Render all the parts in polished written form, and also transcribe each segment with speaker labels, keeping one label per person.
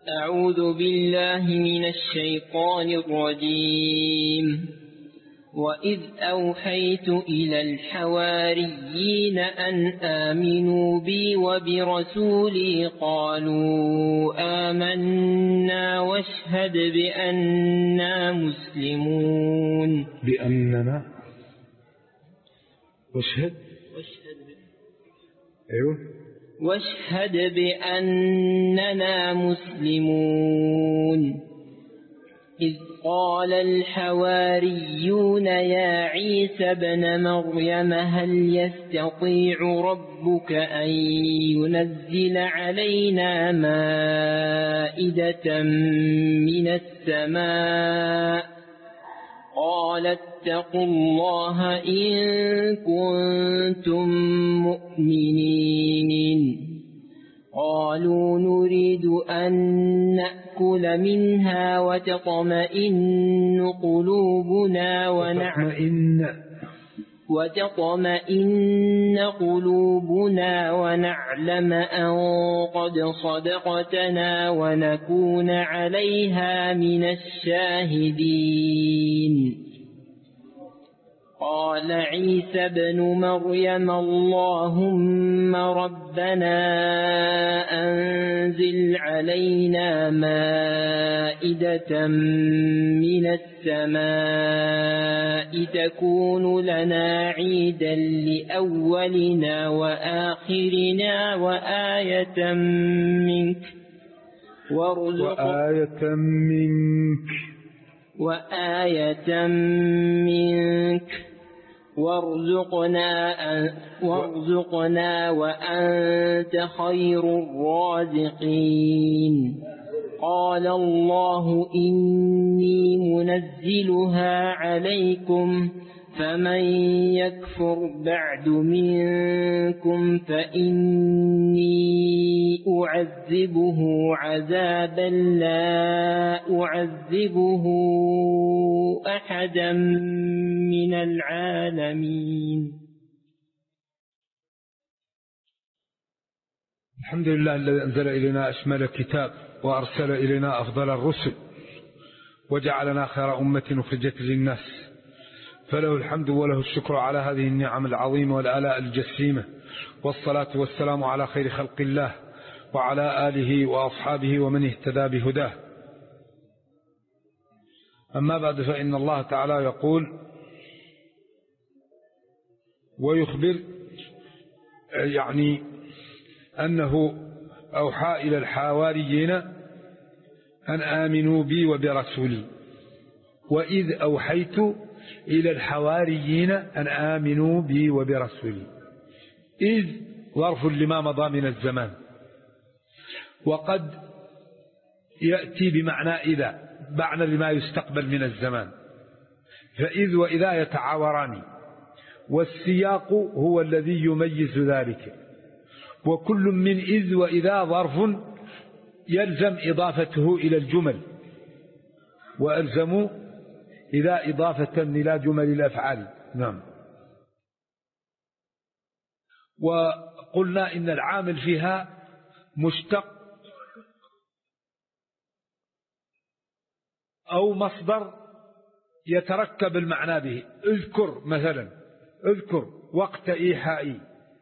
Speaker 1: أعوذ بالله من الشيطان الرجيم. وإذ أوحيت إلى الحواريين أن آمنوا بي وبرسولي قالوا آمنا واشهد بأننا مسلمون.
Speaker 2: بأننا واشهد أيوه
Speaker 1: واشهد بأننا مسلمون. إذ قال الحواريون يا عيسى ابن مريم هل يستطيع ربك أن ينزل علينا مائدة من السماء؟ قال اتقوا الله إن كنتم مؤمنين. قالوا نريد أن نأكل منها وتطمئن قلوبنا ونعلم أن قد صدقتنا ونكون عليها من الشاهدين. قال عيسى ابن مريم اللهم ربنا أنزل علينا مائدة من السماء تكون لنا عيدا لأولنا وآخرنا وآية منك وارزقنا وأنت خير الرازقين. قال الله إني منزلها عليكم فمن يكفر بعد منكم فإني أعذبه عذابا لا أعذبه أحدا من العالمين.
Speaker 2: الحمد لله الذي أنزل إلينا أشمل الكتاب وأرسل إلينا أفضل الرسل وجعلنا خير أمة أخرجت للناس، فله الحمد وله الشكر على هذه النعم العظيمة والآلاء الجسيمة، والصلاة والسلام على خير خلق الله وعلى آله وأصحابه ومن اهتدى بهداه. أما بعد، فإن الله تعالى يقول ويخبر يعني أنه أوحى إلى الحواريين أن آمنوا بي وبرسولي. وإذ أوحيت إلى الحواريين أن آمنوا بي وبرسولي. إذ ظرف لما مضى من الزمان، وقد يأتي بمعنى إذا، معنى لما يستقبل من الزمان، فإذ وإذا يتعاوران، والسياق هو الذي يميز ذلك. وكل من إذ وإذا ظرف يلزم إضافته إلى الجمل، وألزموا إذا إضافة إلى جمل الأفعال. نعم. وقلنا إن العامل فيها مشتق أو مصدر يتركب المعنى به. اذكر مثلا، اذكر وقت إيحائي،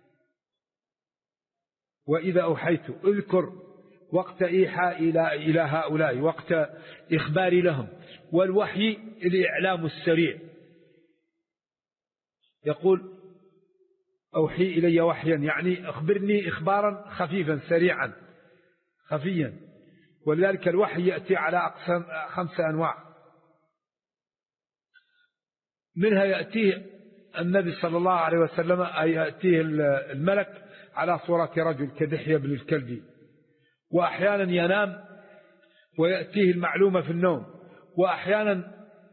Speaker 2: وإذا أوحيت اذكر وقت إيحائي إلى هؤلاء، وقت إخباري لهم. والوحي الإعلام السريع، يقول أوحي إلي وحيا، يعني أخبرني إخبارا خفيفا سريعا خفيا. ولذلك الوحي يأتي على أقسام 5 أنواع. منها يأتيه النبي صلى الله عليه وسلم، أي يأتيه الملك على صورة رجل كدحية بن الكلب، وأحيانا ينام ويأتيه المعلومة في النوم، وأحيانا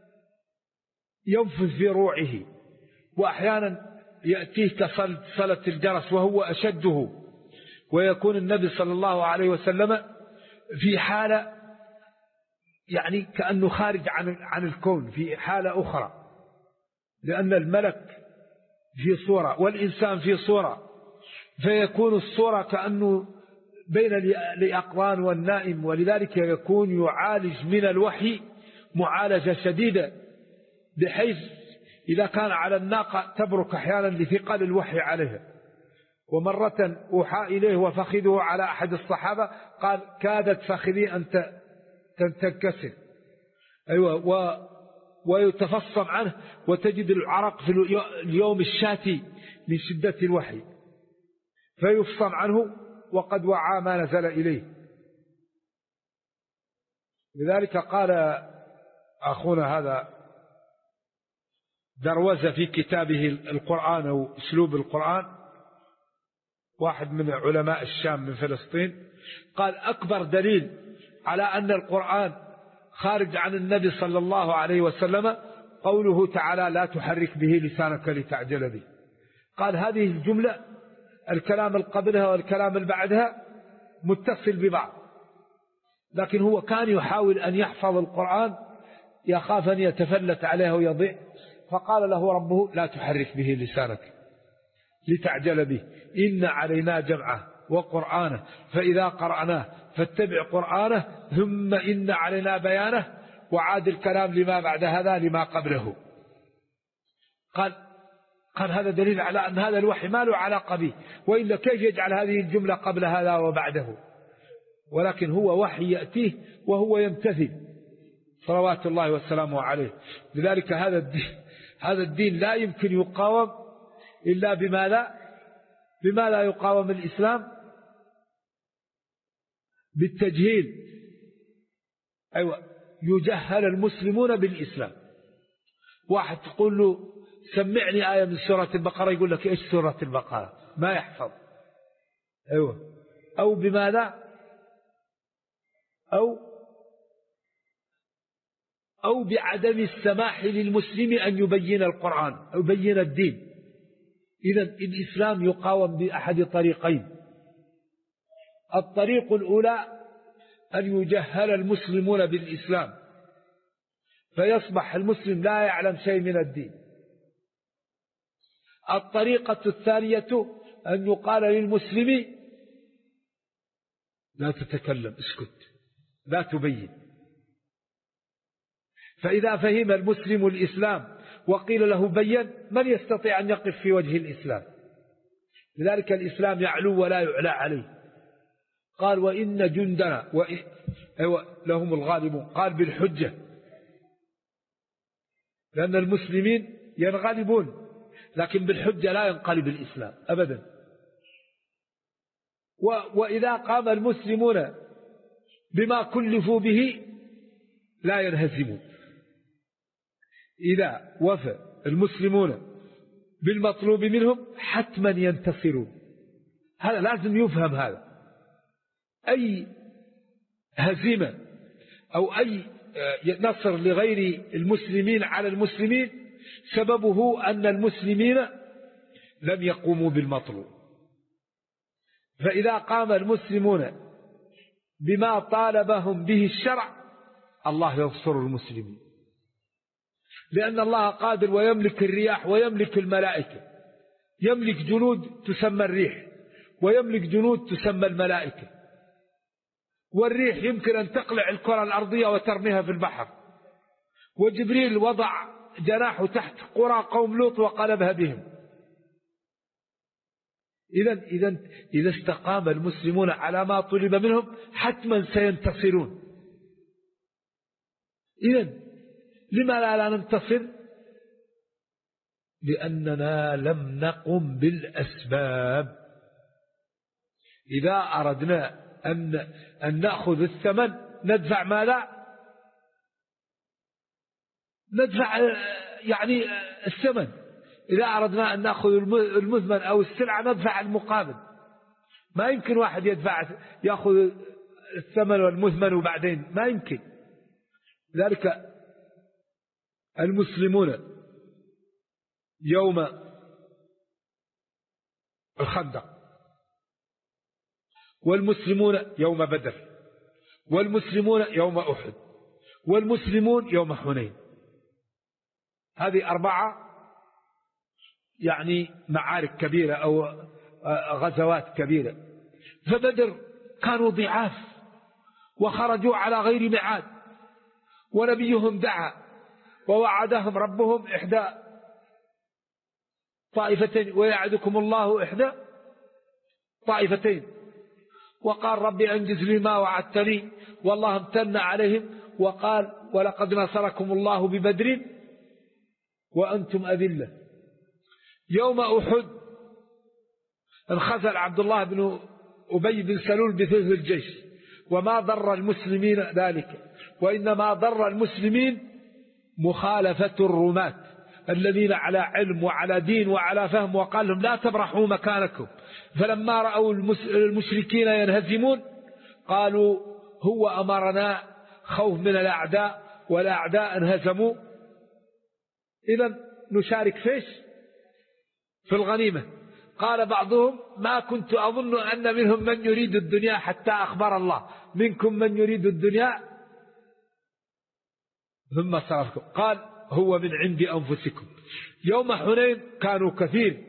Speaker 2: ينفذ في روعه، وأحيانا يأتيه كصلة الجرس وهو أشده. ويكون النبي صلى الله عليه وسلم في حالة يعني كأنه خارج عن الكون، في حالة أخرى، لأن الملك في صورة والإنسان في صورة، فيكون الصورة كأنه بين اليقظان والنائم، ولذلك يكون يعالج من الوحي معالجة شديدة، بحيث إذا كان على الناقة تبرك أحيانا لثقل الوحي عليها. ومرة أوحى إليه وفخذه على أحد الصحابة قال كادت فخذي أن تنكسر، أيوة، ويتفصم عنه، وتجد العرق في اليوم الشاتي من شدة الوحي، فيفصم عنه وقد وعى ما نزل إليه. لذلك قال أخونا هذا دروزة في كتابه القرآن أو أسلوب القرآن، واحد من علماء الشام من فلسطين، قال أكبر دليل على أن القرآن خارج عن النبي صلى الله عليه وسلم قوله تعالى لا تحرك به لسانك لتعجل به. قال هذه الجملة الكلام اللي قبلها والكلام اللي بعدها متصل ببعض، لكن هو كان يحاول أن يحفظ القرآن يخاف أن يتفلت عليه ويضيع، فقال له ربه لا تحرك به لسانك لتعجل به، إن علينا جمعه وقرآنه فإذا قرأناه فاتبع قرآنه ثم إن علينا بيانه، وعاد الكلام لما بعد هذا لما قبله. قال هذا دليل على أن هذا الوحي ما له علاقة به، وإلا كيف يجعل هذه الجملة قبل هذا وبعده؟ ولكن هو وحي يأتيه وهو يمتثل صلوات الله والسلام عليه. لذلك هذا الدين لا يمكن يقاوم إلا بما لا يقاوم الإسلام؟ بالتجهيل. أيوة، يجهل المسلمون بالإسلام. واحد تقول له سمعني آية من سورة البقرة يقول لك إيش سورة البقرة؟ ما يحفظ. أيوة، أو بماذا؟ أو بعدم السماح للمسلم أن يبين القرآن أو يبين الدين. إذن الإسلام يقاوم بأحد طريقين: الطريق الأولى أن يجهل المسلمون بالإسلام فيصبح المسلم لا يعلم شيء من الدين. الطريقة الثانية أن يقال للمسلم لا تتكلم، اسكت، لا تبين. فإذا فهم المسلم الإسلام وقيل له بين، من يستطيع أن يقف في وجه الإسلام؟ لذلك الإسلام يعلو ولا يعلى عليه. قال وإن جندنا لهم الغالبون، قال بالحجة، لأن المسلمين ينغلبون، لكن بالحجة لا ينقلب الإسلام أبدا. وإذا قام المسلمون بما كلفوا به لا ينهزمون. إذا وفى المسلمون بالمطلوب منهم حتما ينتصرون. هذا لازم يفهم. هذا أي هزيمة أو أي نصر لغير المسلمين على المسلمين سببه أن المسلمين لم يقوموا بالمطلوب. فإذا قام المسلمون بما طالبهم به الشرع الله ينصر المسلمين، لأن الله قادر ويملك الرياح ويملك الملائكة. يملك جنود تسمى الريح، ويملك جنود تسمى الملائكة. والريح يمكن أن تقلع الكرة الأرضية وترميها في البحر، وجبريل وضع جناحه تحت قرى قوم لوط وقلبها بهم. إذا استقام المسلمون على ما طلب منهم حتما سينتصرون. لما لا ننتصر؟ لأننا لم نقم بالأسباب. إذا أردنا أن نأخذ الثمن ندفع ماذا؟ ندفع يعني الثمن. إذا أردنا أن نأخذ المثمن أو السلعة ندفع المقابل. ما يمكن واحد يأخذ الثمن والمثمن وبعدين ما يمكن. ذلك المسلمون يوم الخندق، والمسلمون يوم بدر، والمسلمون يوم أحد، والمسلمون يوم حنين. هذه 4 يعني معارك كبيرة أو غزوات كبيرة. فبدر كانوا ضعاف وخرجوا على غير ميعاد، ونبيهم دعا ووعدهم ربهم إحدى طائفتين، ويعدكم الله إحدى طائفتين، وقال ربي أنجز لي ما وعدتني، والله امتن عليهم وقال ولقد نصركم الله ببدر وأنتم أذلة. يوم أحد انخزل عبد الله بن أبي بن سلول بثلث الجيش، وما ضر المسلمين ذلك، وإنما ضر المسلمين مخالفة الرماة الذين على علم وعلى دين وعلى فهم، وقال لهم لا تبرحوا مكانكم. فلما رأوا المشركين ينهزمون قالوا هو أمرنا خوف من الأعداء والأعداء انهزموا، إذن نشارك فيش في الغنيمة. قال بعضهم ما كنت أظن أن منهم من يريد الدنيا حتى أخبر الله منكم من يريد الدنيا ثم صرفكم، قال هو من عند أنفسكم. يوم حنين كانوا كثير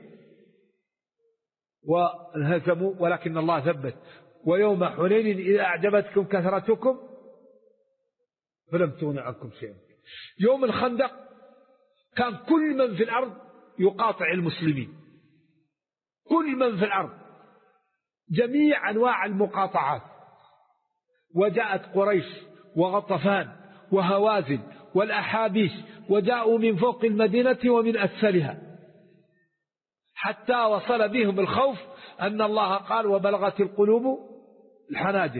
Speaker 2: وانهزموا ولكن الله ثبت. ويوم حنين إذا أعجبتكم كثرتكم فلم تغن عنكم شيئا. يوم الخندق كان كل من في الأرض يقاطع المسلمين، كل من في الأرض، جميع أنواع المقاطعات. وجاءت قريش وغطفان وهوازن والأحابيش وجاءوا من فوق المدينة ومن أسفلها، حتى وصل بهم الخوف أن الله قال وبلغت القلوب الحناجر.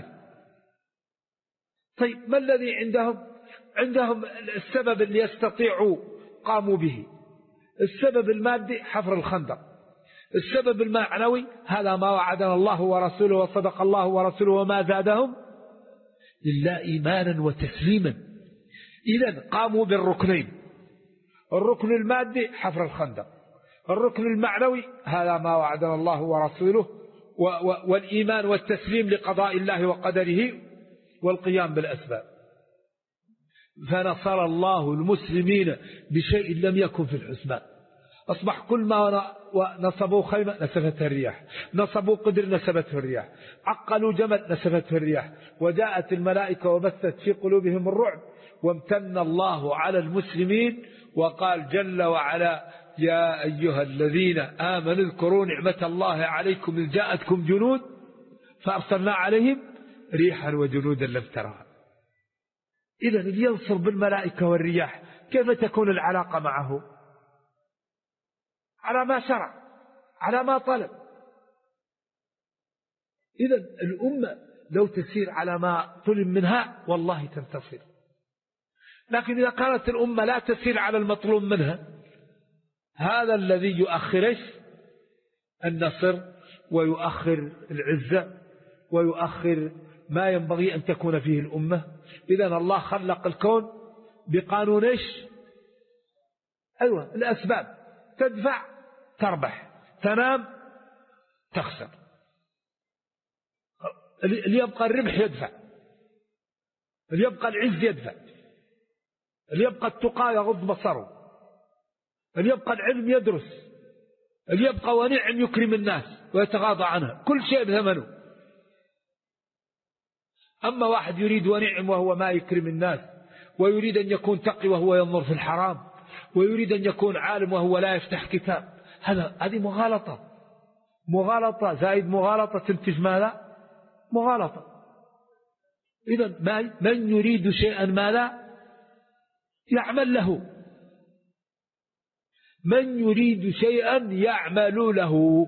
Speaker 2: طيب ما الذي عندهم السبب اللي يستطيعوا قاموا به. السبب المادي حفر الخندق، السبب المعنوي هذا ما وعدنا الله ورسوله وصدق الله ورسوله وما زادهم إلا إيمانا وتسليما. إذن قاموا بالركنين، الركن المادي حفر الخندق، الركن المعنوي هذا ما وعدنا الله ورسوله والإيمان والتسليم لقضاء الله وقدره والقيام بالأسباب. فنصر الله المسلمين بشيء لم يكن في الحسبان. أصبح كل ما نصبوا خيمة نسفتها الرياح، نصبوا قدر نسبته الرياح، عقلوا جمل نسفته الرياح، وجاءت الملائكة وبثت في قلوبهم الرعب. وامتن الله على المسلمين وقال جل وعلا يا أيها الذين آمنوا اذكروا نعمة الله عليكم إذ جاءتكم جنود فأرسلنا عليهم ريحا وجنودا لم ترها. إذن اللي ينصر بالملائكة والرياح كيف تكون العلاقة معه؟ على ما شرع، على ما طلب. إذن الأمة لو تسير على ما طلب منها والله تنتصر. لكن إذا كانت الأمة لا تسير على المطلوب منها هذا الذي يؤخر النصر ويؤخر العزة ويؤخر ما ينبغي أن تكون فيه الأمة. إذن الله خلق الكون بقانون أيوة الأسباب، تدفع تربح، تنام تخسر. اللي يبقى الربح يدفع، اللي يبقى العز يدفع، اللي يبقى التقى يغض بصره، اللي يبقى العلم يدرس، اللي يبقى ونعم يكرم الناس ويتغاضى عنها، كل شيء بثمنه. أما واحد يريد ونعم وهو ما يكرم الناس، ويريد أن يكون تقي وهو ينظر في الحرام، ويريد أن يكون عالم وهو لا يفتح كتاب، هذه مغالطة زائد مغالطة تنتج ماذا؟ مغالطة. إذن من يريد شيئا ما لا يعمل له، من يريد شيئا يعمل له،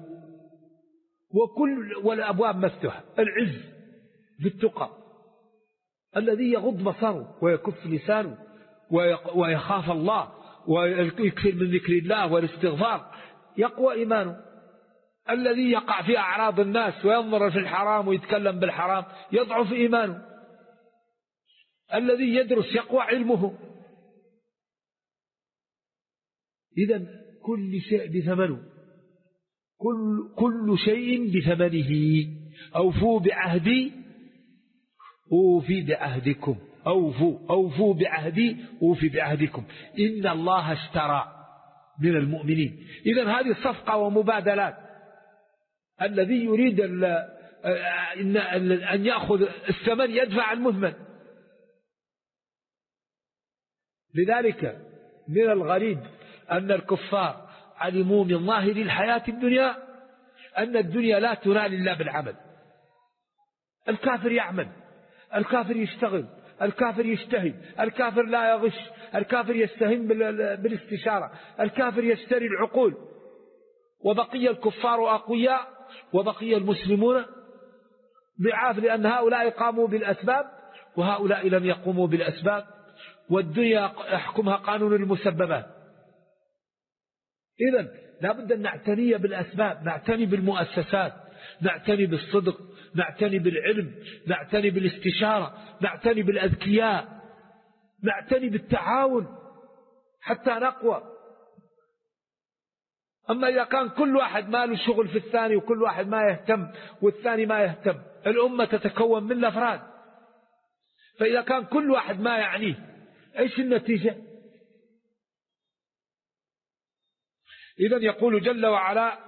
Speaker 2: والأبواب مفتوحة. العز في التقى الذي يغض بصره ويكف لسانه ويخاف الله ويكثر من ذكر الله والاستغفار يقوى إيمانه. الذي يقع في أعراض الناس وينظر في الحرام ويتكلم بالحرام يضعف إيمانه. الذي يدرس يقوى علمه. إذن كل شيء بثمنه، كل شيء بثمنه. أوفوا بعهدي أوفي بعهدكم، أوفوا بعهدي أوفي بعهدكم إن الله اشترى من المؤمنين. إذن هذه صفقة ومبادلات. الذي يريد أن يأخذ الثمن يدفع المثمن. لذلك من الغريب أن الكفار علموا من ظاهر الحياة الدنيا أن الدنيا لا تنال إلا بالعمل. الكافر يعمل، الكافر يشتغل، الكافر يجتهد، الكافر لا يغش، الكافر يستهين بالاستشارة، الكافر يشتري العقول، وبقي الكفار أقوياء وبقي المسلمون ضعاف، لأن هؤلاء قاموا بالأسباب وهؤلاء لم يقوموا بالأسباب، والدنيا يحكمها قانون المسببات. إذن لابد أن نعتني بالأسباب، نعتني بالمؤسسات، نعتني بالصدق، نعتني بالعلم، نعتني بالاستشارة، نعتني بالأذكياء، نعتني بالتعاون حتى نقوى. أما إذا كان كل واحد ما له شغل في الثاني وكل واحد ما يهتم والثاني ما يهتم، الأمة تتكون من الأفراد. فإذا كان كل واحد ما يعنيه، إيش النتيجة؟ إذن يقول جل وعلا: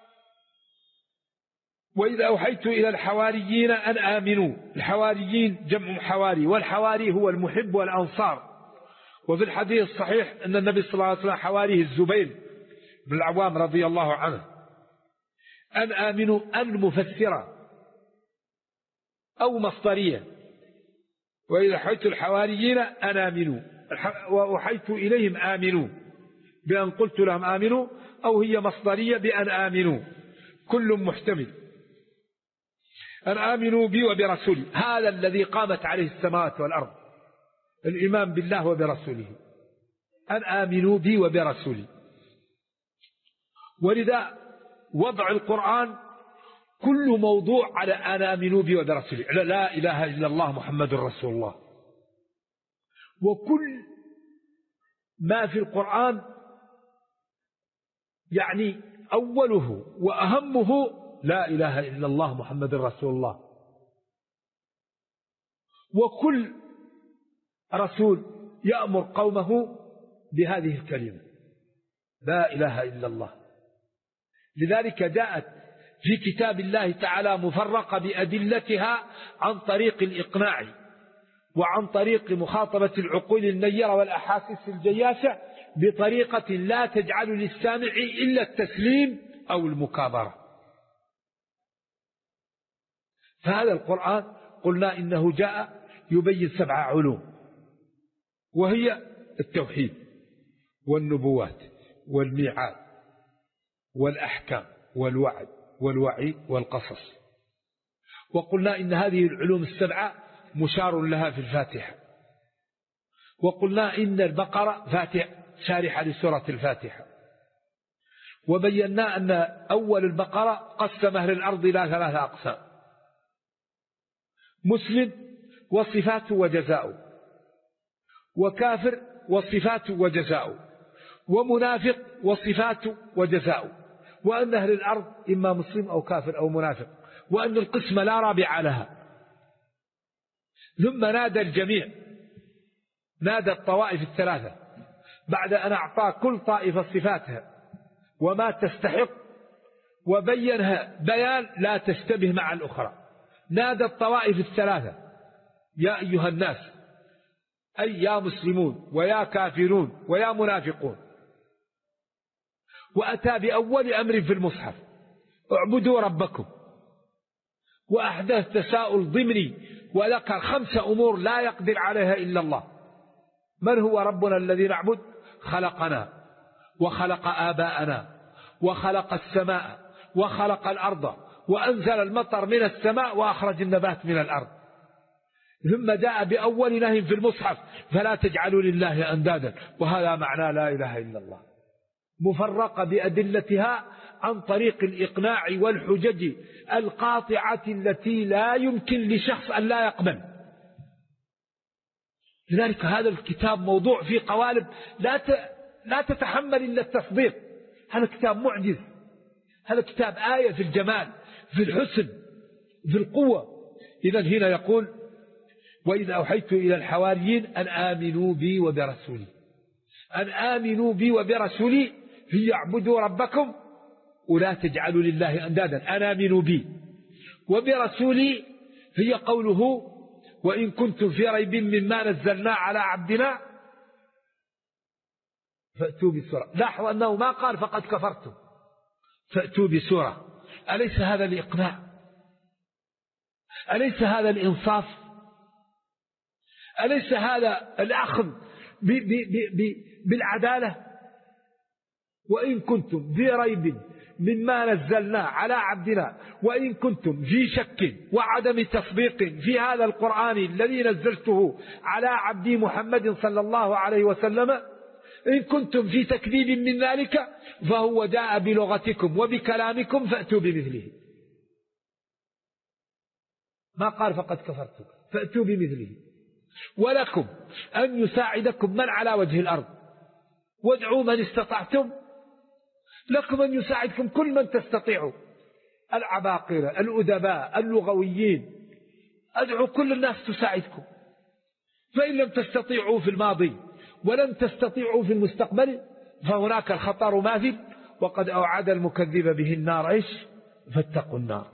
Speaker 2: وإذا أوحيت إلى الحواريين أن آمنوا. الحواريين جمع حواري، والحواري هو المحب والأنصار. وفي الحديث الصحيح أن النبي صلى الله عليه وسلم حواريه الزبير بن العوام رضي الله عنه. أن آمنوا أن مفسرة أو مصدرية. وإذا أوحيت الحواريين أن آمنوا، وأوحيت إليهم آمنوا بأن قلت لهم آمنوا، أو هي مصدرية بأن آمنوا، كل محتمل. أن آمنوا بي وبرسولي، هذا الذي قامت عليه السماوات والأرض، الإيمان بالله وبرسوله. أن آمنوا بي وبرسولي. ولذا وضع القرآن كل موضوع على أن آمنوا بي وبرسولي، على لا إله إلا الله محمد رسول الله. وكل ما في القرآن يعني أوله وأهمه لا إله إلا الله محمد رسول الله. وكل رسول يأمر قومه بهذه الكلمة لا إله إلا الله. لذلك جاءت في كتاب الله تعالى مفرقة بأدلتها عن طريق الإقناع وعن طريق مخاطبة العقول النيرة والأحاسيس الجياشة بطريقة لا تجعل للسامع إلا التسليم أو المكابرة. فهذا القرآن قلنا إنه جاء يبين 7 علوم، وهي التوحيد والنبوات والميعاد والأحكام والوعد والوعيد والقصص. وقلنا إن هذه العلوم 7 مشار لها في الفاتحة. وقلنا إن البقرة فاتحة شارحة لسورة الفاتحة. وبينا أن أول البقرة قسم أهل الأرض إلى 3 أقسام: مسلم وصفاته وجزاؤه، وكافر وصفاته وجزاؤه، ومنافق وصفاته وجزاؤه، وأن أهل الأرض إما مسلم أو كافر أو منافق، وأن القسم لا رابع لها. ثم نادى الجميع، نادى الطوائف 3 بعد أن أعطى كل طائفة صفاتها وما تستحق وبينها بيان لا تشتبه مع الأخرى. نادى الطوائف 3: يا أيها الناس، أي يا مسلمون ويا كافرون ويا منافقون. وأتى بأول أمر في المصحف: اعبدوا ربكم. وأحدث تساؤل ضمني وذكر 5 أمور لا يقدر عليها إلا الله. من هو ربنا الذي نعبد؟ خلقنا وخلق آباءنا وخلق السماء وخلق الأرض وأنزل المطر من السماء وأخرج النبات من الأرض. ثم جاء بأول نهي في المصحف: فلا تجعلوا لله أندادا. وهذا معنى لا إله إلا الله، مفرقة بأدلتها عن طريق الإقناع والحجج القاطعة التي لا يمكن لشخص أن لا يقبل. لذلك هذا الكتاب موضوع في قوالب لا تتحمل إلا التصديق. هذا كتاب معجز، هذا كتاب آية في الجمال، في الحسن، في القوة. إذا هنا يقول: وإذا أوحيت إلى الحواريين أن آمنوا بي وبرسولي. أن آمنوا بي وبرسولي هي اعبدوا ربكم ولا تجعلوا لله أندادا. أن آمنوا بي وبرسولي هي قوله وإن كنتم في ريب مما نزلنا على عبدنا فأتوا بسورة. لاحظوا أنه ما قال فقد كفرتم، فأتوا بسورة. أليس هذا الإقناع؟ أليس هذا الإنصاف؟ أليس هذا الأخذ بالعدالة؟ وإن كنتم في ريب مما نزلنا على عبدنا، وإن كنتم في شك وعدم تصديق في هذا القرآن الذي نزلته على عبدي محمد صلى الله عليه وسلم، إن كنتم في تكذيب من ذلك فهو جاء بلغتكم وبكلامكم فأتوا بمثله. ما قال فقد كفرتم، فأتوا بمثله. ولكم أن يساعدكم من على وجه الأرض، وادعوا من استطعتم. لكم أن يساعدكم كل من تستطيعوا، العباقرة، الأدباء، اللغويين، أدعوا كل الناس تساعدكم. فإن لم تستطيعوا في الماضي ولم تستطيعوا في المستقبل فهناك الخطر ماثل، وقد أوعد المكذب به النار إيش؟ فاتقوا النار.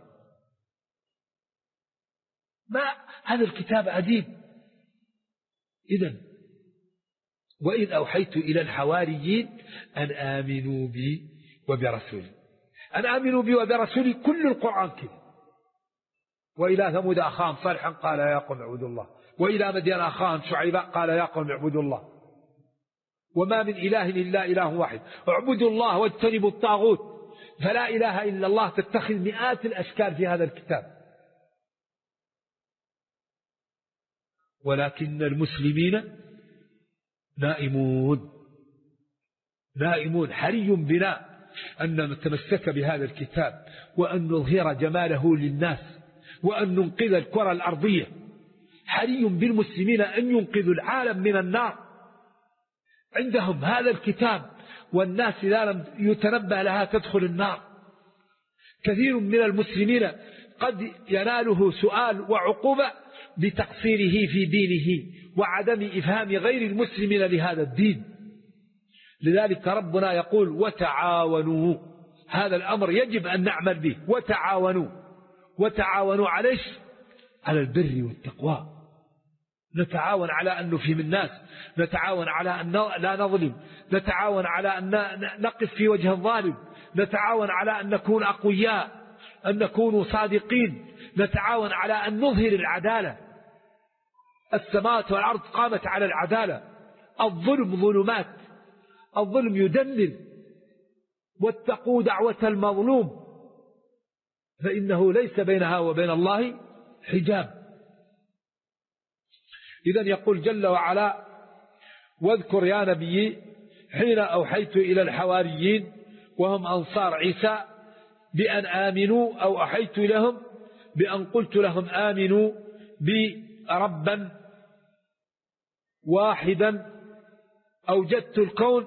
Speaker 2: ما هذا الكتاب عجيب. إذن وإذ أوحيت إلى الحواريين أن آمنوا بي وبرسولي، أن آمنوا بي وبرسولي. كل القرآن كذا. وإلى ثمود أخاهم صالحا قال يا قوم اعبدوا الله، وإلى مدين أخاهم شعيبا قال يا قوم اعبدوا الله، وما من إله إلا إله واحد، اعبدوا الله واجتنبوا الطاغوت. فلا إله إلا الله تتخذ مئات الأشكال في هذا الكتاب. ولكن المسلمين نائمون. حري بنا أن نتمسك بهذا الكتاب، وأن نظهر جماله للناس، وأن ننقذ الكرة الأرضية. حري بالمسلمين أن ينقذوا العالم من النار. عندهم هذا الكتاب، والناس إذا لم يتنبه لها تدخل النار. كثير من المسلمين قد يناله سؤال وعقوبة بتقصيره في دينه وعدم إفهام غير المسلمين لهذا الدين. لذلك ربنا يقول وتعاونوا. هذا الأمر يجب أن نعمل به. وتعاونوا على البر والتقوى. نتعاون على أن نفهم الناس، نتعاون على أن لا نظلم، نتعاون على أن نقف في وجه الظالم، نتعاون على أن نكون أقوياء، أن نكون صادقين، نتعاون على أن نظهر العدالة. السماوات والأرض قامت على العدالة. الظلم ظلمات، الظلم يدمر. واتقوا دعوة المظلوم فإنه ليس بينها وبين الله حجاب. إذن يقول جل وعلا واذكر يا نبي حين أوحيت إلى الحواريين وهم أنصار عيسى بأن آمنوا، أو أوحيت لهم بأن قلت لهم آمنوا بربا واحدا أوجدت الكون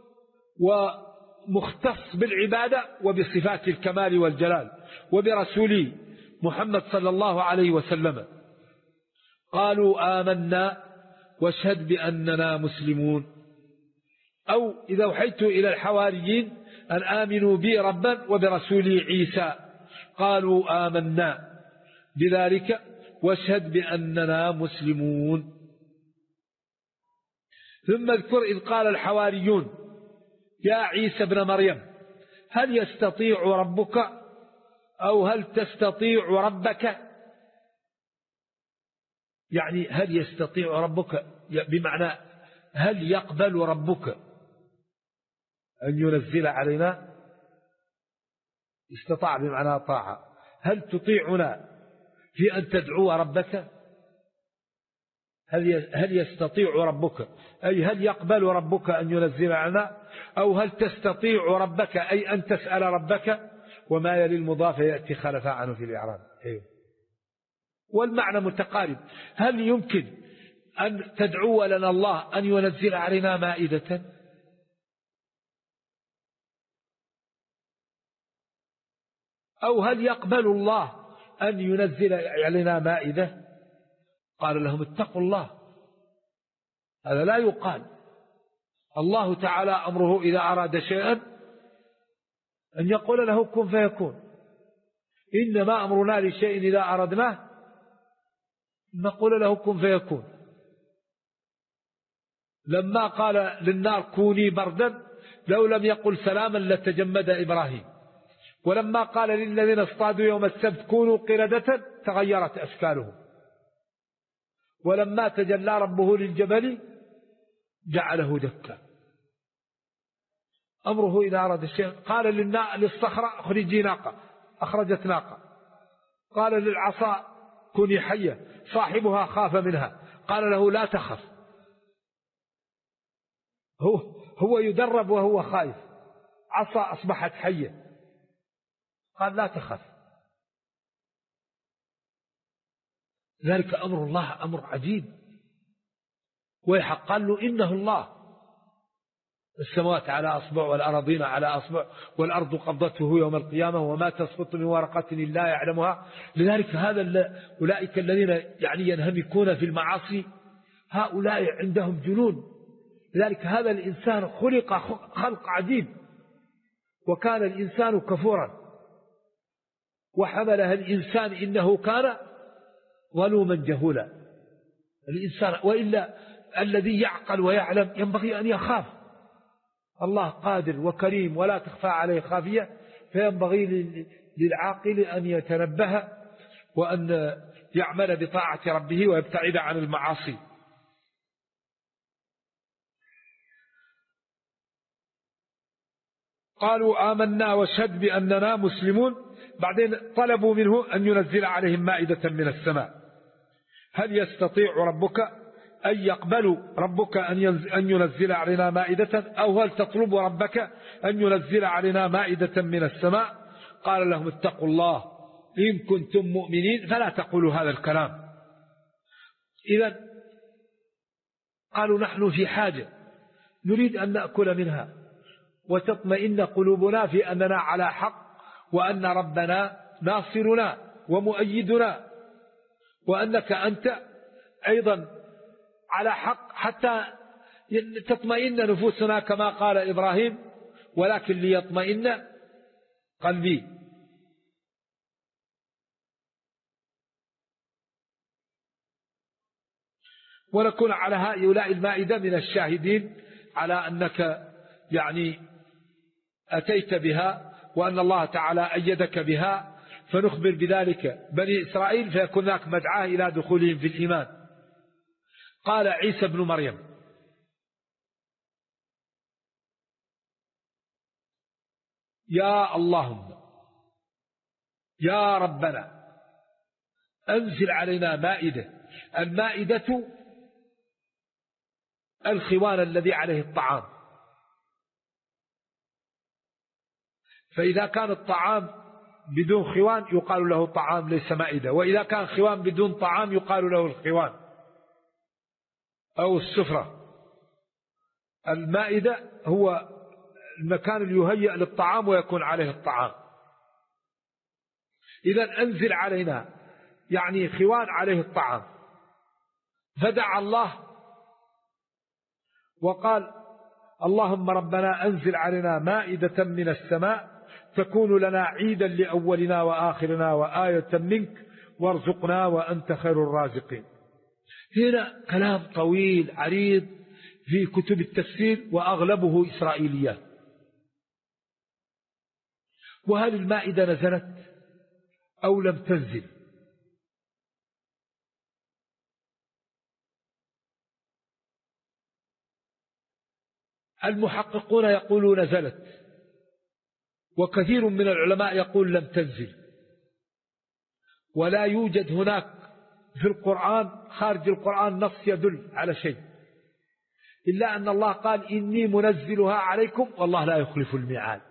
Speaker 2: ومختص بالعبادة وبصفات الكمال والجلال، وبرسولي محمد صلى الله عليه وسلم. قالوا آمنا واشهد بأننا مسلمون. أو إذا أوحيت إلى الحواريين أن آمنوا بي ربا وبرسولي عيسى، قالوا آمنا بذلك واشهد بأننا مسلمون. ثم اذكر إذ قال الحواريون يا عيسى ابن مريم هل يستطيع ربك أو هل تستطيع ربك؟ يعني هل يستطيع ربك بمعنى هل يقبل ربك أن ينزل علينا؟ استطاع بمعنى طاعة. هل تطيعنا في أن تدعو ربك؟ هل يستطيع ربك أي هل يقبل ربك أن ينزل علينا؟ أو هل تستطيع ربك أي أن تسأل ربك؟ وما يلي المضاف يأتي خلفا عنه في الإعراب. أيوه. والمعنى متقارب. هل يمكن أن تدعو لنا الله أن ينزل علينا مائدة؟ أو هل يقبل الله أن ينزل علينا مائدة؟ قال لهم اتقوا الله. هذا لا يقال. الله تعالى أمره إذا أراد شيئا أن يقول له كن فيكون. إنما أمرنا لشيء إذا أردناه نقول له كن فيكون. لما قال للنار كوني بردا لو لم يقل سلاما لتجمد إبراهيم. ولما قال للذين اصطادوا يوم السبت كونوا قردة تغيرت أشكالهم. ولما تجلى ربه للجبل جعله دكا. أمره إذا أراد الشيء. قال للصخرة أخرجي ناقة أخرجت ناقة. قال للعصا كوني حية صاحبها خاف منها قال له لا تخف. هو يدرب وهو خايف. عصا أصبحت حية قال لا تخف. ذلك أمر الله أمر عجيب. ويحق قال له إنه الله. السماوات على أصبع والأراضين على أصبع والأرض قبضته يوم القيامة وما تسقط من ورقة إلا يعلمها. لذلك أولئك الذين ينهمكون في المعاصي هؤلاء عندهم جنون. لذلك هذا الإنسان خلق خلق عجيب. وكان الإنسان كفورا وحملها الإنسان إنه كان ظلوما جهولا. الإنسان وإلا الذي يعقل ويعلم ينبغي أن يخاف. الله قادر وكريم ولا تخفى عليه خافية. فينبغي للعاقل أن يتنبه وأن يعمل بطاعة ربه ويبتعد عن المعاصي. قالوا آمنا واشهد بأننا مسلمون. بعدين طلبوا منه أن ينزل عليهم مائدة من السماء. هل يستطيع ربك أن يقبل ربك أن ينزل علينا مائدة أو هل تطلب ربك أن ينزل علينا مائدة من السماء؟ قال لهم اتقوا الله إن كنتم مؤمنين فلا تقولوا هذا الكلام. إذن قالوا نحن في حاجة نريد أن نأكل منها وتطمئن قلوبنا في أننا على حق وأن ربنا ناصرنا ومؤيدنا وأنك أنت أيضا على حق حتى تطمئن نفوسنا كما قال إبراهيم ولكن ليطمئن قلبي. ونكون على هؤلاء المائدة من الشاهدين على أنك أتيت بها وأن الله تعالى أيدك بها فنخبر بذلك بني إسرائيل فيكون هناك مدعاة إلى دخولهم في الإيمان. قال عيسى بن مريم يا اللهم يا ربنا أنزل علينا مائدة. المائدة الخوان الذي عليه الطعام. فإذا كان الطعام بدون خوان يقال له طعام ليس مائدة. وإذا كان خوان بدون طعام يقال له الخوان أو السفرة. المائدة هو المكان اللي يهيأ للطعام ويكون عليه الطعام. إذا أنزل علينا خوان عليه الطعام. فدعا الله وقال اللهم ربنا أنزل علينا مائدة من السماء تكون لنا عيدا لأولنا وآخرنا وآية منك وارزقنا وأنت خير الرازقين. هنا كلام طويل عريض في كتب التفسير وأغلبه إسرائيليات. وهل المائدة نزلت أو لم تنزل؟ المحققون يقولون نزلت وكثير من العلماء يقول لم تنزل. ولا يوجد هناك في القرآن خارج القرآن نص يدل على شيء إلا أن الله قال إني منزلها عليكم والله لا يخلف الميعاد.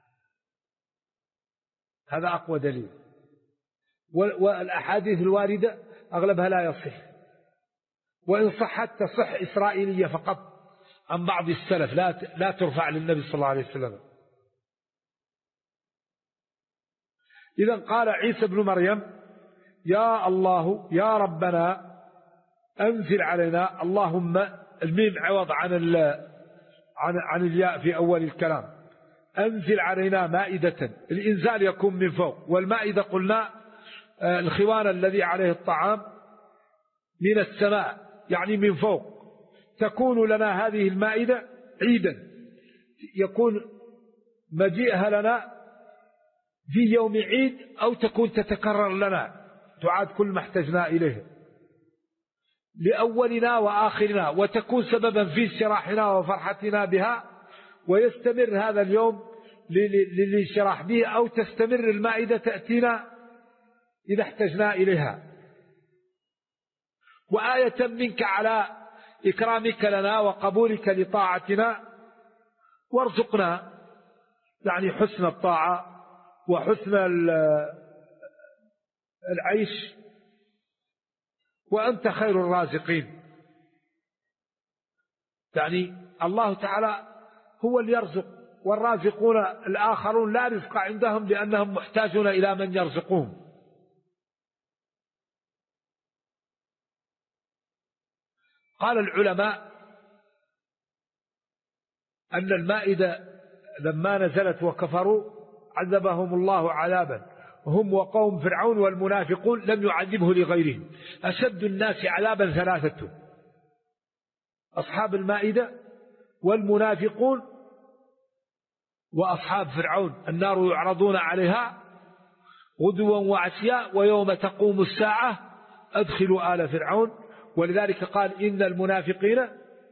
Speaker 2: هذا أقوى دليل. والأحاديث الواردة أغلبها لا يصح وإن صحت تصح إسرائيلية فقط عن بعض السلف لا ترفع للنبي صلى الله عليه وسلم. إذن قال عيسى بن مريم يا الله يا ربنا أنزل علينا. اللهم الميم عوض عن الياء في أول الكلام. أنزل علينا مائدة. الإنزال يكون من فوق، والمائدة قلنا الخوان الذي عليه الطعام من السماء، يعني من فوق. تكون لنا هذه المائدة عيدا، يكون مجيئها لنا في يوم عيد، أو تكون تتكرر لنا، تعاد كل ما احتجنا إليه لأولنا وآخرنا، وتكون سببا في انشراحنا وفرحتنا بها، ويستمر هذا اليوم للانشراح به، أو تستمر المائدة تأتينا إذا احتجنا إليها. وآية منك على إكرامك لنا وقبولك لطاعتنا، وارزقنا يعني حسن الطاعة وحسن العيش، وأنت خير الرازقين. يعني الله تعالى هو اللي يرزق، والرازقون الآخرون لا رزق عندهم لأنهم محتاجون إلى من يرزقهم. قال العلماء أن المائدة لما نزلت وكفروا عذبهم الله عذابا، هم وقوم فرعون والمنافقون لم يعذبه لغيرهم. أشد الناس عذابا ثلاثة: أصحاب المائدة والمنافقون وأصحاب فرعون. النار يعرضون عليها غدوا وعشيا ويوم تقوم الساعة أدخلوا آل فرعون. ولذلك قال إن المنافقين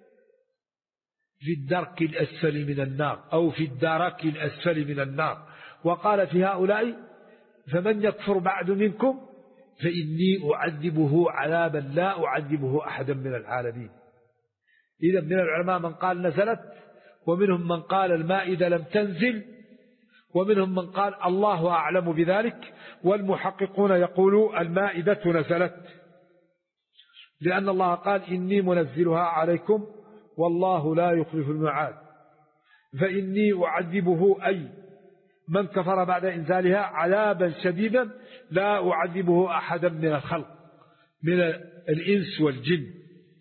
Speaker 2: في الدرك الأسفل من النار، أو في الدرك الأسفل من النار. وقال في هؤلاء: فمن يكفر بعد منكم فإني أعذبه عذابا لا أعذبه أحدا من العالمين. إذا من العلماء من قال نزلت، ومنهم من قال المائدة لم تنزل، ومنهم من قال الله أعلم بذلك. والمحققون يقولوا المائدة نزلت، لأن الله قال إني منزلها عليكم والله لا يخلف الميعاد. فإني أعذبه أي من كفر بعد إنزالها عذابا شديدا لا أعذبه أحدا من الخلق من الإنس والجن.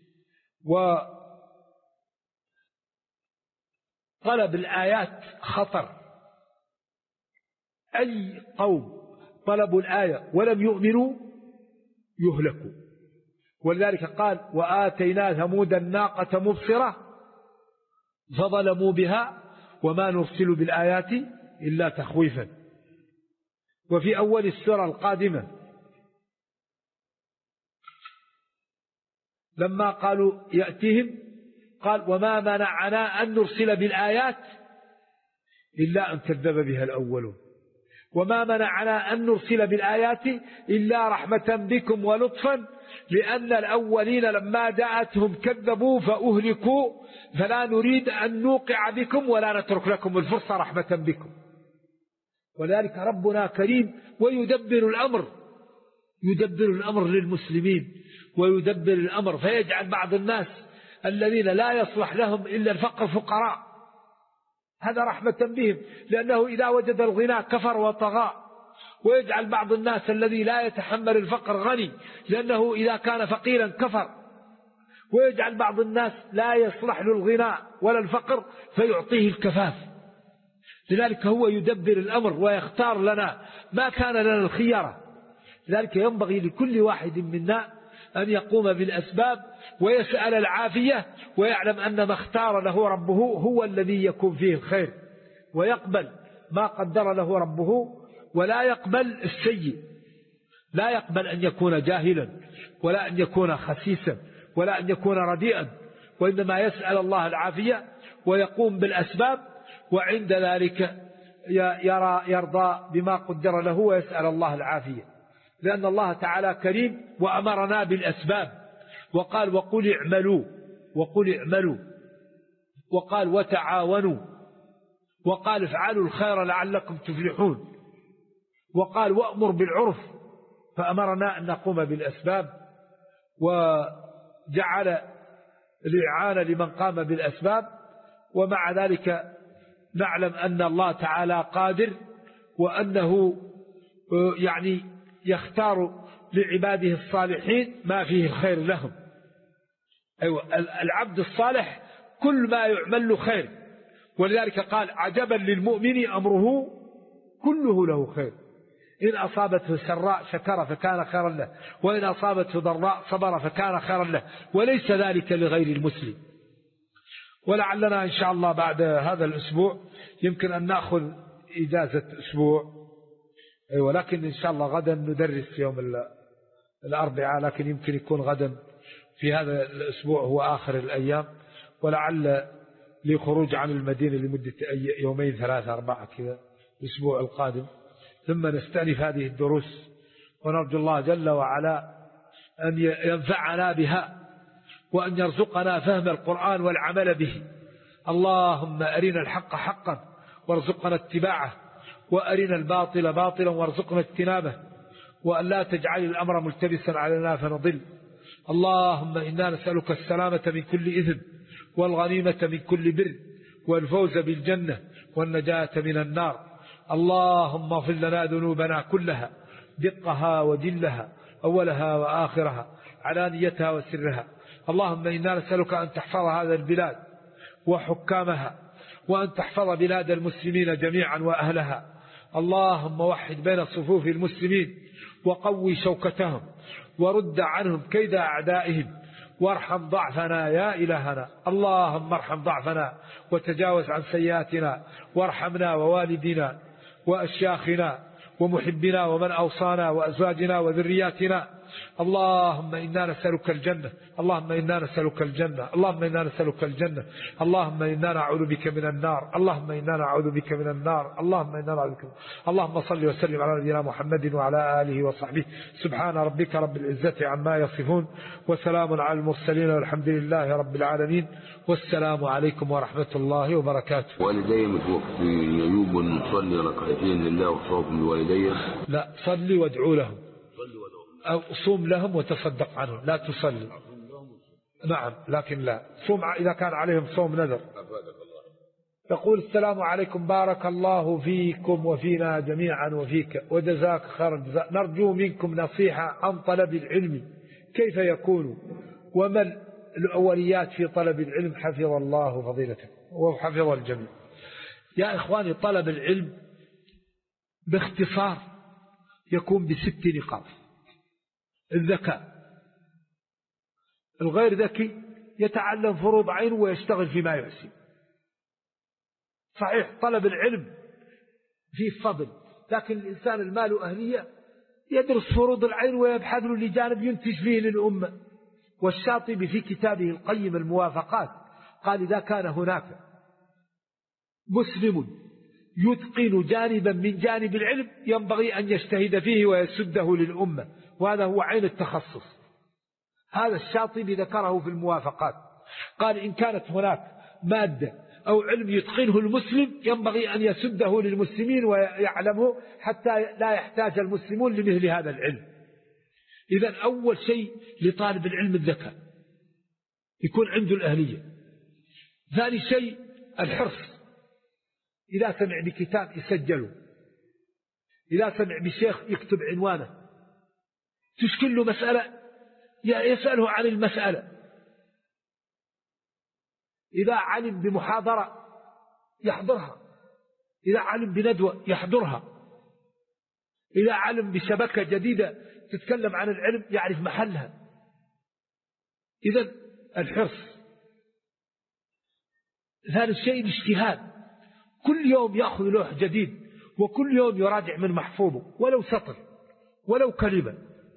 Speaker 2: وطلب الآيات خطر. أي قوم طلبوا الآية ولم يؤمنوا يهلكوا. ولذلك قال: وآتينا ثمود الناقة مبصرة فظلموا بها وما نرسل بالآيات إلا تخويفا. وفي أول السورة القادمة لما قالوا يأتيهم قال: وما منعنا أن نرسل بالآيات إلا أن كذب بها الأولون، وما منعنا أن نرسل بالآيات إلا رحمة بكم ولطفا، لأن الأولين لما جاءتهم كذبوا فأهلكوا، فلا نريد أن نوقع بكم ولا نترك لكم الفرصة رحمة بكم. ولذلك ربنا كريم ويدبر الأمر، يدبر الأمر للمسلمين، ويدبر الأمر فيجعل بعض الناس الذين لا يصلح لهم إلا الفقر فقراء، هذا رحمة بهم، لأنه إذا وجد الغنى كفر وطغى. ويجعل بعض الناس الذي لا يتحمل الفقر غني، لأنه إذا كان فقيرا كفر. ويجعل بعض الناس لا يصلح له الغنى ولا الفقر فيعطيه الكفاف. لذلك هو يدبر الأمر ويختار لنا ما كان لنا الخيارة. لذلك ينبغي لكل واحد منا أن يقوم بالأسباب ويسأل العافية، ويعلم أن ما اختار له ربه هو الذي يكون فيه الخير، ويقبل ما قدر له ربه، ولا يقبل السيء. لا يقبل أن يكون جاهلا، ولا أن يكون خسيسا، ولا أن يكون رديئا، وإنما يسأل الله العافية ويقوم بالأسباب، وعند ذلك يرضى بما قدر له ويسأل الله العافية. لأن الله تعالى كريم وأمرنا بالأسباب، وقال: وقل اعملوا، وقل اعملوا، وقال: وتعاونوا، وقال: افعلوا الخير لعلكم تفلحون، وقال: وأمر بالعرف. فأمرنا أن نقوم بالأسباب، وجعل الإعانة لمن قام بالأسباب. ومع ذلك نعلم أن الله تعالى قادر، وأنه يعني يختار لعباده الصالحين ما فيه الخير لهم. أيوة، العبد الصالح كل ما يعمل له خير، ولذلك قال عجبا للمؤمن أمره كله له خير، إن أصابته سراء شكر فكان خيرا له، وإن أصابته ضراء صبر فكان خيرا له، وليس ذلك لغير المسلم. ولعلنا إن شاء الله بعد هذا الأسبوع يمكن أن نأخذ إجازة أسبوع، ولكن إن شاء الله غدا ندرس يوم الأربعاء، لكن يمكن يكون غدا في هذا الأسبوع هو آخر الأيام، ولعل لي خروج عن المدينة لمدة يومين 3 4 كذا الأسبوع القادم، ثم نستأنف هذه الدروس، ونرجو الله جل وعلا أن ينفعنا بها، وأن يرزقنا فهم القرآن والعمل به. اللهم أرنا الحق حقا وارزقنا اتباعه، وأرنا الباطل باطلا وارزقنا اجتنابه، وأن لا تجعل الأمر ملتبسا علينا فنضل. اللهم إنا نسألك السلامة من كل إثم، والغنيمة من كل بر، والفوز بالجنة، والنجاة من النار. اللهم اغفر لنا ذنوبنا كلها، دقها وجلها، أولها وآخرها، علانيتها وسرها. اللهم إنا نسألك أن تحفظ هذا البلاد وحكامها، وأن تحفظ بلاد المسلمين جميعا وأهلها. اللهم وحد بين صفوف المسلمين، وقوي شوكتهم، ورد عنهم كيد أعدائهم، وارحم ضعفنا يا إلهنا. اللهم ارحم ضعفنا وتجاوز عن سيئاتنا، وارحمنا ووالدنا وأشياخنا ومحبنا ومن أوصانا وأزواجنا وذرياتنا. اللهم إنا نسألك الجنة، اللهم إنا نسألك الجنة، اللهم إنا نسألك الجنة، اللهم إنا نعوذ بك من النار، اللهم إنا نعوذ بك من النار، اللهم إنا نعوذ بك. اللهم صل وسلم على نبينا محمد وعلى آله وصحبه. سبحان ربك رب العزة عما يصفون، وسلام على المرسلين، والحمد لله رب العالمين، والسلام عليكم ورحمة الله وبركاته.
Speaker 3: والدي متوفي يجوب نصلي ركعتين لله وصوم لوالدي؟
Speaker 2: لا، صلي وادعو لهم، أو صوم لهم وتصدق عنهم، لا تصلي. نعم، لكن لا صوم إذا كان عليهم صوم نذر. يقول السلام عليكم، بارك الله فيكم وفينا جميعا وفيك، وجزاك خير الجزاء. نرجو منكم نصيحة عن طلب العلم، كيف يكون، وما الأوليات في طلب العلم، حفظ الله فضيلته وحفظ الجميع. يا إخواني، طلب العلم باختصار يكون ب6 نقاط. الذكاء، الغير ذكي يتعلم فروض عين ويشتغل فيما يحسن. صحيح طلب العلم فيه فضل، لكن الإنسان المال أهلية يدرس فروض العين ويبحث له لجانب ينتج فيه للأمة. والشاطبي في كتابه القيم الموافقات قال إذا كان هناك مسلم يتقن جانبا من جانب العلم ينبغي أن يجتهد فيه ويسده للأمة، وهذا هو عين التخصص. هذا الشاطبي ذكره في الموافقات، قال إن كانت هناك مادة أو علم يتقنه المسلم ينبغي أن يسده للمسلمين ويعلمه حتى لا يحتاج المسلمون لمثل هذا العلم. إذن أول شيء لطالب العلم الذكاء، يكون عنده الأهلية. ثاني شيء الحرص، إذا سمع بكتاب يسجله، إذا سمع بشيخ يكتب عنوانه، تشكل له مسألة يسأله عن المسألة، إذا علم بمحاضرة يحضرها، إذا علم بندوة يحضرها، إذا علم بشبكة جديدة تتكلم عن العلم يعرف محلها. إذن الحرص. ثالث شيء الاجتهاد، كل يوم يأخذ لوح جديد، وكل يوم يراجع من محفوظه ولو سطر ولو كلمة.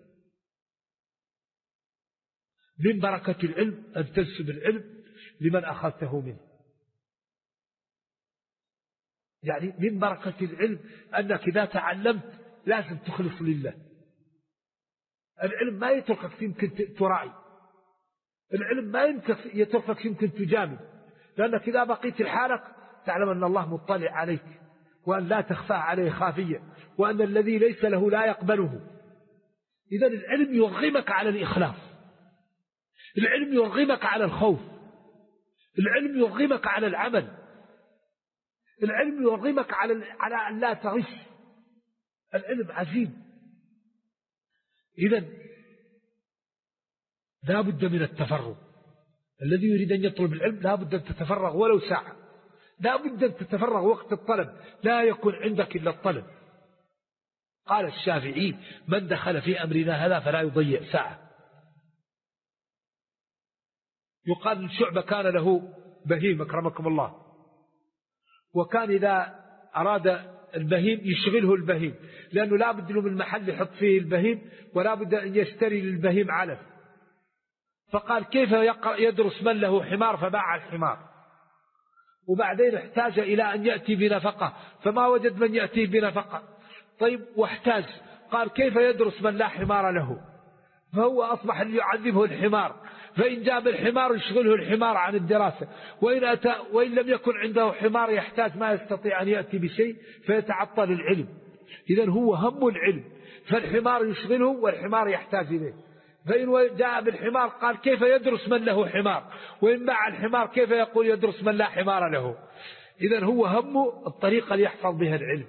Speaker 2: من بركة العلم أن تنسب العلم لمن أخذته منه، يعني من بركة العلم أنك إذا تعلمت لازم تخلص لله. العلم ما يتركك يمكن تراعي، العلم ما يتركك يمكن تجامل، لأنك إذا بقيت لحالك تعلم أن الله مطلع عليك، وأن لا تخفى عليه خافية، وأن الذي ليس له لا يقبله. إذن العلم يرغمك على الإخلاص، العلم يرغمك على الخوف، العلم يرغمك على العمل، العلم يرغمك على أن لا تغش. العلم عزيم. إذن لا بد من التفرغ. الذي يريد أن يطلب العلم لا بد أن تتفرغ ولو ساعة، لا بد أن تتفرغ وقت الطلب، لا يكون عندك إلا الطلب. قال الشافعي: من دخل في أمرنا هذا فلا يضيع ساعة. يقال الشعبة كان له بهيم أكرمكم الله، وكان إذا أراد البهيم يشغله البهيم، لأنه لا بد له من محل يحط فيه البهيم، ولا بد أن يشتري للبهيم علف. فقال: كيف يدرس من له حمار؟ فباع الحمار. وبعدين احتاج إلى أن يأتي بنفقة، فما وجد من يأتي بنفقة. طيب واحتاج، قال: كيف يدرس من لا حمار له؟ فهو أصبح اللي يعذبه الحمار، فإن جاب الحمار يشغله الحمار عن الدراسة، وإن لم يكن عنده حمار يحتاج ما يستطيع أن يأتي بشيء فيتعطل العلم. إذن هو هم العلم، فالحمار يشغله والحمار يحتاج إليه. فإن جاء بالحمار قال: كيف يدرس من له حمار؟ وإن باع الحمار كيف يقول يدرس من لا حمار له؟ إذن هو همه الطريقة اللي يحفظ بها العلم.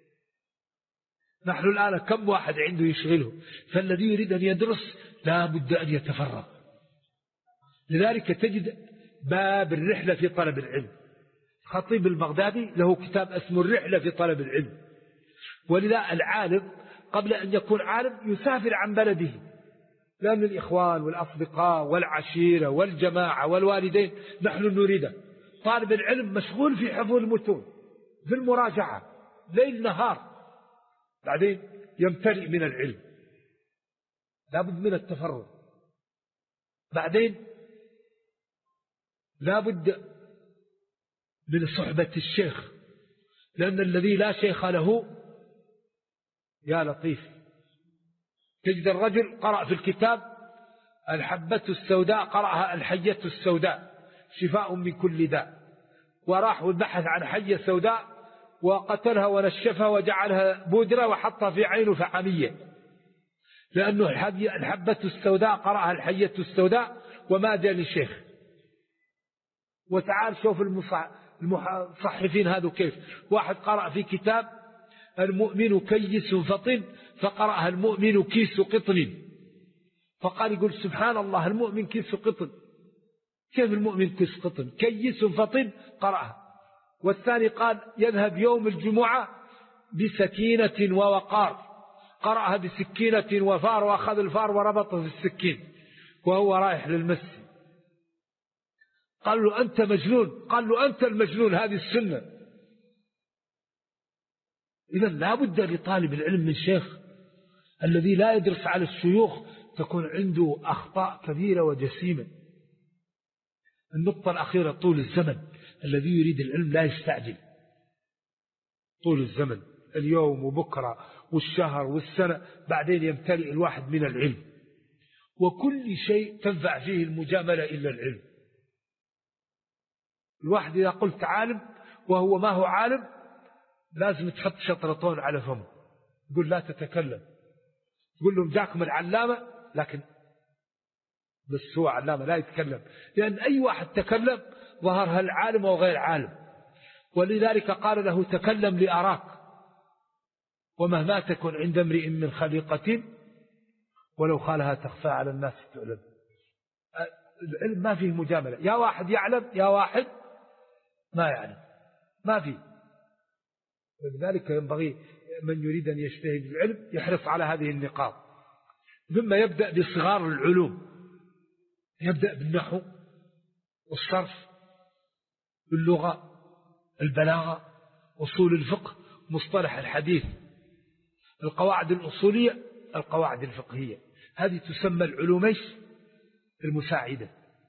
Speaker 2: نحن الآن كم واحد عنده يشغله؟ فالذي يريد أن يدرس لا بد أن يتفرغ. لذلك تجد باب الرحلة في طلب العلم. الخطيب البغدادي له كتاب اسمه الرحلة في طلب العلم. ولذا العالم قبل أن يكون عالم يسافر عن بلده، لأن الإخوان والأصدقاء والعشيرة والجماعة والوالدين نحن نريده. طالب العلم مشغول في حفظ المتون، في المراجعة ليل نهار، بعدين يمتلئ من العلم، لابد من التفرغ. بعدين لابد من صحبة الشيخ، لأن الذي لا شيخ له يا لطيف. تجد الرجل قرأ في الكتاب الحبة السوداء، قرأها الحية السوداء شفاء من كل داء، وراح والبحث عن حية سوداء وقتلها ونشفها وجعلها بودرة وحطها في عينه فعمية، لأنه الحبة السوداء قرأها الحية السوداء وما جاء للشيخ. وتعال شوف المصحفين هذا كيف، واحد قرأ في كتاب المؤمن كيس فطن، فقرأها المؤمن كيس قطن، فقال يقول سبحان الله المؤمن كيس قطن، كيف المؤمن كيس قطن؟ كيس فطن قرأها. والثاني قال يذهب يوم الجمعة بسكينة ووقار، قرأها بسكينة وفار، وأخذ الفار وربطه في السكين وهو رايح للمسجد. قال له أنت مجنون، قال له أنت المجنون، هذه السنة. إذن لا بد لطالب العلم من شيخ. الذي لا يدرس على الشيوخ تكون عنده أخطاء كبيرة وجسيمة. النقطة الأخيرة طول الزمن. الذي يريد العلم لا يستعجل. طول الزمن، اليوم وبكرة والشهر والسنة، بعدين يمتلئ الواحد من العلم، وكل شيء تنفع فيه المجاملة إلا العلم. الواحد إذا قلت عالم وهو ما هو عالم لازم تحط شطرطون على فمه، يقول لا تتكلم، تقول لهم جاكم العلامة، لكن بس هو علامة لا يتكلم، لأن أي واحد تكلم ظهر هل عالم أو غير عالم. ولذلك قال له تكلم لأراك، ومهما تكن عند امرئ من خليقة ولو خالها تخفى على الناس تعلم. العلم ما فيه مجاملة، يا واحد يعلم يا واحد ما يعلم، ما فيه. لذلك ينبغي من يريد أن يجتهد العلم يحرص على هذه النقاط. ثم يبدأ بصغار العلوم، يبدأ بالنحو والصرف، باللغة، البلاغة، أصول الفقه، مصطلح الحديث، القواعد الأصولية، القواعد الفقهية. هذه تسمى العلوم المساعدة.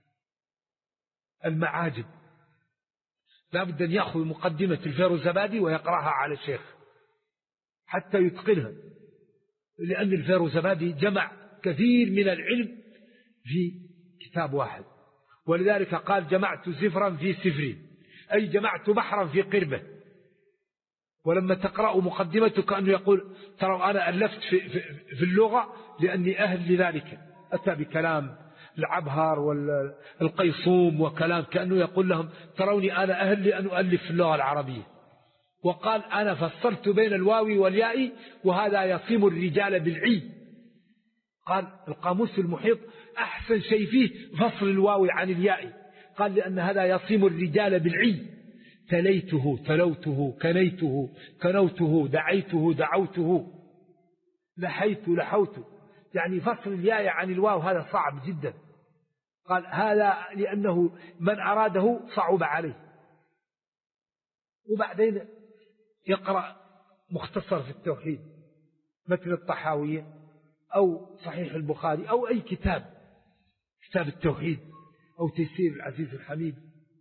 Speaker 2: المعاجم لا بد أن يأخذ مقدمة الفيروزبادي ويقرأها على الشيخ حتى يتقنها، لأن الفيروزبادي جمع كثير من العلم في كتاب واحد. ولذلك قال جمعت زفرا في سفري، أي جمعت بحرا في قربة. ولما تقرأ مقدمته كأنه يقول ترى أنا ألفت في اللغة لأني أهل لذلك. أتى بكلام العبهر والقيصوم وكلام كأنه يقول لهم تروني أنا أهل لأن أؤلف في اللغة العربية. وقال أنا فصلت بين الواو والياء وهذا يصيم الرجال بالعي. قال القاموس المحيط أحسن شيء فيه فصل الواو عن الياء، قال لأن هذا يصيم الرجال بالعي. تليته تلوته كنيته كنوته دعيته دعوته لحيت لحوت. يعني فصل الياء عن الواو هذا صعب جدا. قال هذا لأنه من أراده صعب عليه. وبعدين يقرأ مختصر في التوحيد مثل الطحاوية أو صحيح البخاري أو أي كتاب التوحيد أو تيسير العزيز الحميد،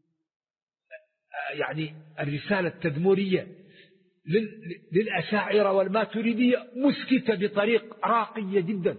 Speaker 2: يعني الرسالة التدمرية للأشاعرة والماتريدية مسكتة بطريق راقية جدا،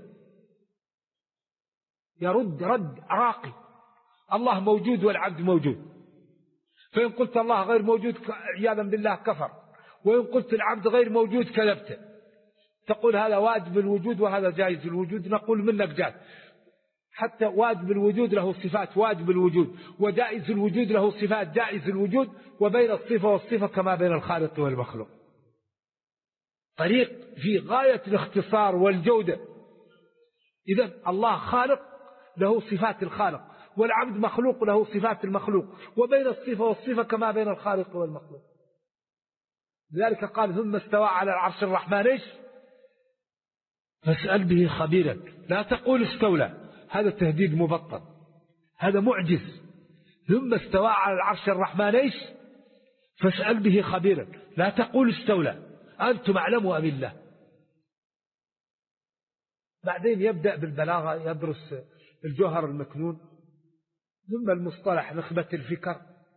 Speaker 2: يرد رد راقي. الله موجود والعبد موجود، فإن قلت الله غير موجود عياذا بالله كفر، وإن قلت العبد غير موجود كذبت. تقول هذا واجب الوجود وهذا جائز الوجود، نقول منك جائز. حتى واجب الوجود له صفات واجب الوجود، وجائز الوجود له صفات جائز الوجود، وبين الصفة والصفة كما بين الخالق والمخلوق. طريق في غاية الاختصار والجودة. إذن الله خالق له صفات الخالق، والعبد مخلوق له صفات المخلوق، وبين الصفة والصفة كما بين الخالق والمخلوق. لذلك قال ثم استوى على العرش الرحمن إيش؟ فاسأل به خبيرا. لا تقول استولى، هذا تهديد مبطن، هذا معجز. ثم استوى على العرش الرحمن إيش؟ فاسأل به خبيرا. لا تقول استولى، أنتم أعلموا أم الله. بعدين يبدأ بالبلاغة، يدرس الجوهر المكنون، ثم المصطلح نخبة الفكر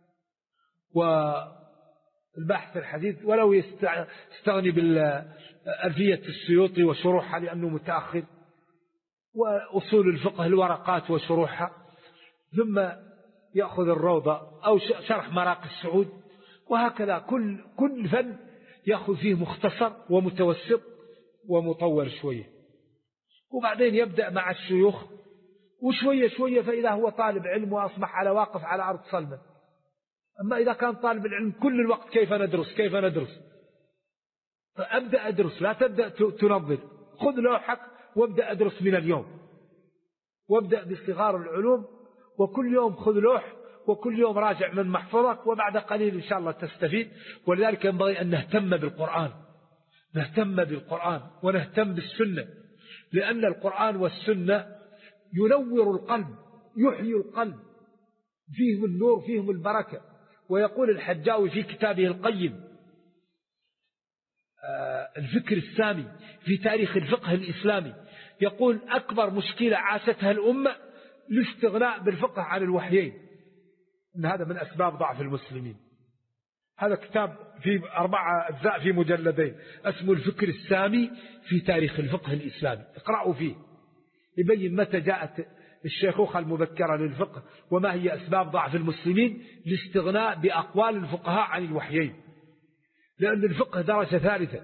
Speaker 2: والبحث الحديث، ولو يستغني بالألفية السيوطي وشروحها لأنه متأخر، وأصول الفقه الورقات وشروحها، ثم يأخذ الروضة أو شرح مراقي السعود، وهكذا كل فن يأخذ فيه مختصر ومتوسط ومطور شوية. وبعدين يبدأ مع الشيوخ، وشوية شوية فإذا هو طالب علم وأصبح على واقف على أرض صلبة. أما إذا كان طالب العلم كل الوقت كيف ندرس، فأبدأ أدرس، لا تبدأ تنظر. خذ لوحك وابدأ أدرس من اليوم، وابدأ بصغار العلوم، وكل يوم خذ لوح، وكل يوم راجع من محفظك، وبعد قليل إن شاء الله تستفيد. ولذلك ينبغي أن نهتم بالقرآن ونهتم بالسنة، لأن القرآن والسنة ينور القلب، يحيي القلب، فيهم النور، فيهم البركة. ويقول الحجاوي في كتابه القيم الفكر السامي في تاريخ الفقه الإسلامي، يقول أكبر مشكلة عاشتها الأمة الاستغناء بالفقه عن الوحيين، إن هذا من أسباب ضعف المسلمين. هذا كتاب في 4 أجزاء في مجلدين اسمه الفكر السامي في تاريخ الفقه الإسلامي، اقرأوا فيه، يبين متى جاءت الشيخوخة المبكرة للفقه، وما هي أسباب ضعف المسلمين الاستغناء بأقوال الفقهاء عن الوحيين. لأن الفقه درجة ثالثة،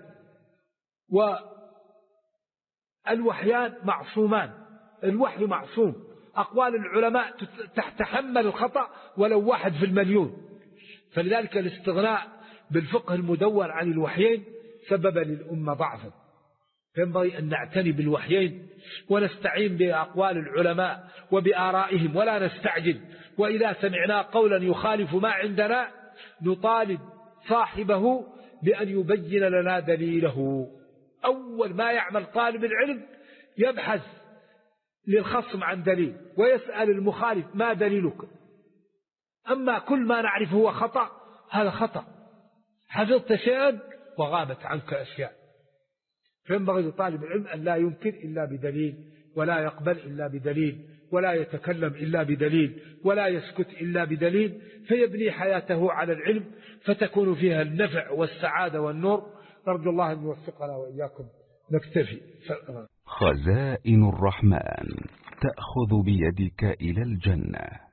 Speaker 2: والوحيان معصومان، الوحي معصوم، أقوال العلماء تحمل الخطأ ولو 1 في المليون. فلذلك الاستغناء بالفقه المدون عن الوحيين سبب للأمة ضعفا. فينبغي أن نعتني بالوحيين ونستعين بأقوال العلماء وبآرائهم ولا نستعجل. وإذا سمعنا قولا يخالف ما عندنا نطالب صاحبه بأن يبين لنا دليله. أول ما يعمل طالب العلم يبحث للخصم عن دليل، ويسأل المخالف ما دليلك. أما كل ما نعرفه هو خطأ، هذا خطأ، حفظت شيئا وغابت عنك أشياء. فينبغي لطالب العلم أن لا ينكر إلا بدليل، ولا يقبل إلا بدليل، ولا يتكلم إلا بدليل، ولا يسكت إلا بدليل، فيبني حياته على العلم فتكون فيها النفع والسعادة والنور. نرجو الله أن يوفقنا وإياكم. نكتفي.
Speaker 4: خزائن الرحمن تأخذ بيدك إلى الجنة.